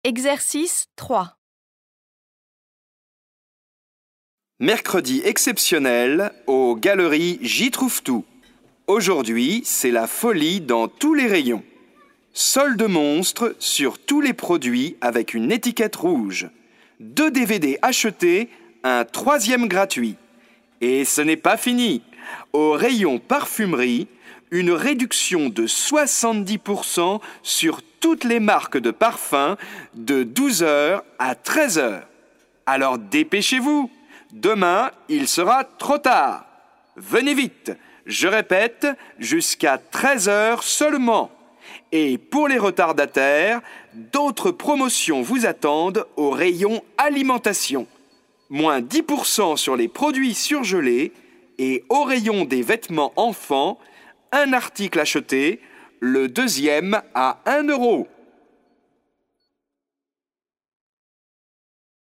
Exercice 3. Mercredi exceptionnel aux Galeries J'y trouve tout. Aujourd'hui, c'est la folie dans tous les rayons. Solde monstre sur tous les produits avec une étiquette rouge. 2 DVD achetés, un 3e gratuit. Et ce n'est pas fini. Au rayon parfumerie, une réduction de 70% sur toutes les marques de parfums de 12h à 13h. Alors dépêchez-vous. Demain, il sera trop tard. Venez vite. Je répète, jusqu'à 13h seulement. Et pour les retardataires, d'autres promotions vous attendent au rayon alimentation. Moins 10% sur les produits surgelés et au rayon des vêtements enfants, un article acheté, le 2e à 1 euro.